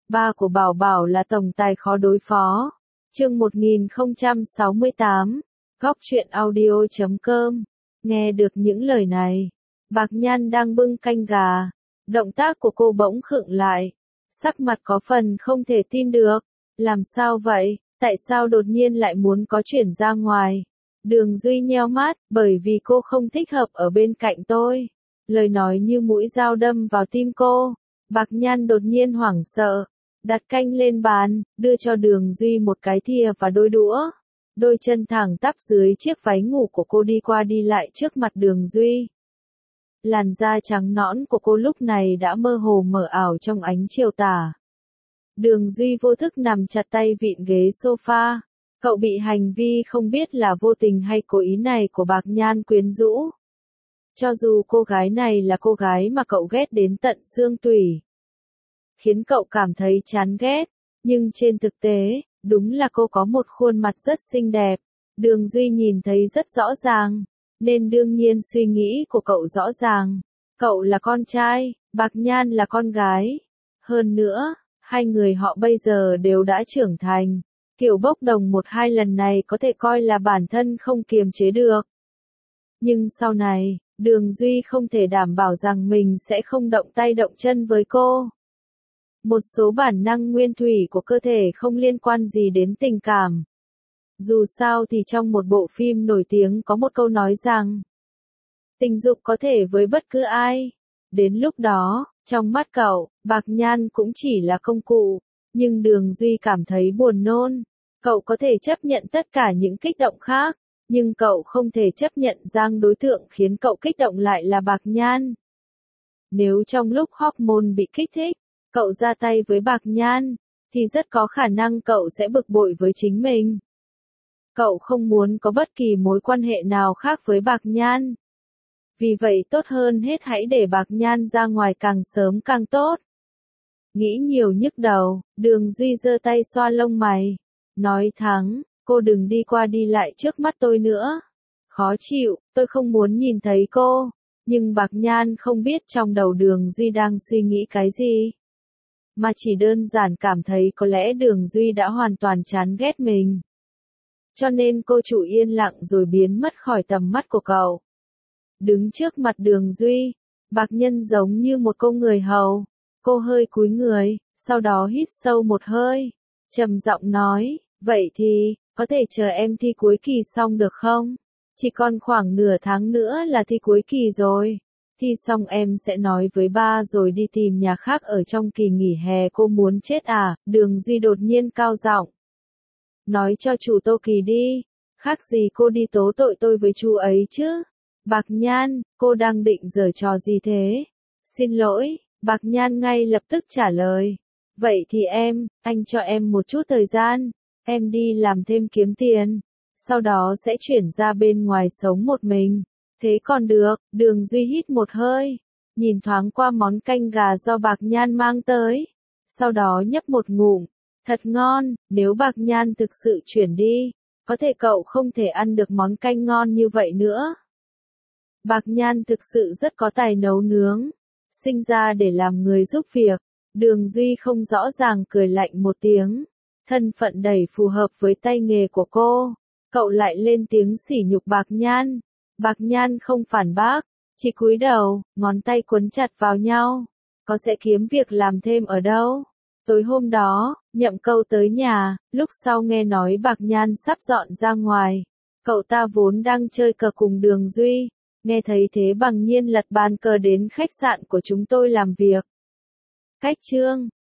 Ba của Bảo Bảo là tổng tài khó đối phó. Chương 1068, Góc truyện audio.com. Nghe được những lời này, Bạc Nhan đang bưng canh gà. Động tác của cô bỗng khựng lại. Sắc mặt có phần không thể tin được. Làm sao vậy? Tại sao đột nhiên lại muốn có chuyển ra ngoài? Đường Duy nheo mắt, bởi vì cô không thích hợp ở bên cạnh tôi. Lời nói như mũi dao đâm vào tim cô. Bạc Nhan đột nhiên hoảng sợ. Đặt canh lên bàn, đưa cho Đường Duy một cái thìa và đôi đũa. Đôi chân thẳng tắp dưới chiếc váy ngủ của cô đi qua đi lại trước mặt Đường Duy. Làn da trắng nõn của cô lúc này đã mơ hồ mờ ảo trong ánh chiều tà. Đường Duy vô thức nằm chặt tay vịn ghế sofa. Cậu bị hành vi không biết là vô tình hay cố ý này của Bạc Nhan quyến rũ. Cho dù cô gái này là cô gái mà cậu ghét đến tận xương tủy, khiến cậu cảm thấy chán ghét, nhưng trên thực tế, đúng là cô có một khuôn mặt rất xinh đẹp. Đường Duy nhìn thấy rất rõ ràng, nên đương nhiên suy nghĩ của cậu rõ ràng. Cậu là con trai, Bạc Nhan là con gái. Hơn nữa, hai người họ bây giờ đều đã trưởng thành. Kiểu bốc đồng một hai lần này có thể coi là bản thân không kiềm chế được. Nhưng sau này, Đường Duy không thể đảm bảo rằng mình sẽ không động tay động chân với cô. Một số bản năng nguyên thủy của cơ thể không liên quan gì đến tình cảm. Dù sao thì trong một bộ phim nổi tiếng có một câu nói rằng, tình dục có thể với bất cứ ai. Đến lúc đó, trong mắt cậu, Bạc Nhan cũng chỉ là công cụ. Nhưng Đường Duy cảm thấy buồn nôn. Cậu có thể chấp nhận tất cả những kích động khác, nhưng cậu không thể chấp nhận rằng đối tượng khiến cậu kích động lại là Bạc Nhan. Nếu trong lúc hormone bị kích thích, cậu ra tay với Bạc Nhan, thì rất có khả năng cậu sẽ bực bội với chính mình. Cậu không muốn có bất kỳ mối quan hệ nào khác với Bạc Nhan. Vì vậy tốt hơn hết hãy để Bạc Nhan ra ngoài càng sớm càng tốt. Nghĩ nhiều nhức đầu, Đường Duy giơ tay xoa lông mày. Nói thẳng, cô đừng đi qua đi lại trước mắt tôi nữa. Khó chịu, tôi không muốn nhìn thấy cô. Nhưng Bạc Nhan không biết trong đầu Đường Duy đang suy nghĩ cái gì. Mà chỉ đơn giản cảm thấy có lẽ Đường Duy đã hoàn toàn chán ghét mình. Cho nên cô chủ yên lặng rồi biến mất khỏi tầm mắt của cậu. Đứng trước mặt Đường Duy, Bạc Nhân giống như một cô người hầu. Cô hơi cúi người, sau đó hít sâu một hơi. Trầm giọng nói, vậy thì, có thể chờ em thi cuối kỳ xong được không? Chỉ còn khoảng nửa tháng nữa là thi cuối kỳ rồi. Thi xong em sẽ nói với ba rồi đi tìm nhà khác ở trong kỳ nghỉ hè. Cô muốn chết à? Đường Duy đột nhiên cao giọng. Nói cho chủ Tô Kỳ đi, khác gì cô đi tố tội tôi với chú ấy chứ? Bạc Nhan, cô đang định giở trò gì thế? Xin lỗi, Bạc Nhan ngay lập tức trả lời. Vậy thì anh cho em một chút thời gian, em đi làm thêm kiếm tiền, sau đó sẽ chuyển ra bên ngoài sống một mình. Thế còn được, Đường Duy hít một hơi, nhìn thoáng qua món canh gà do Bạc Nhan mang tới, sau đó nhấp một ngụm, thật ngon, nếu Bạc Nhan thực sự chuyển đi, có thể cậu không thể ăn được món canh ngon như vậy nữa. Bạc Nhan thực sự rất có tài nấu nướng, sinh ra để làm người giúp việc. Đường Duy không rõ ràng cười lạnh một tiếng. Thân phận đầy phù hợp với tay nghề của cô. Cậu lại lên tiếng sỉ nhục Bạc Nhan. Bạc Nhan không phản bác, chỉ cúi đầu, ngón tay quấn chặt vào nhau. Có sẽ kiếm việc làm thêm ở đâu? Tối hôm đó, Nhậm Câu tới nhà, lúc sau nghe nói Bạc Nhan sắp dọn ra ngoài. Cậu ta vốn đang chơi cờ cùng Đường Duy. Nghe thấy thế bằng nhiên lật bàn cờ đến khách sạn của chúng tôi làm việc. Cách chương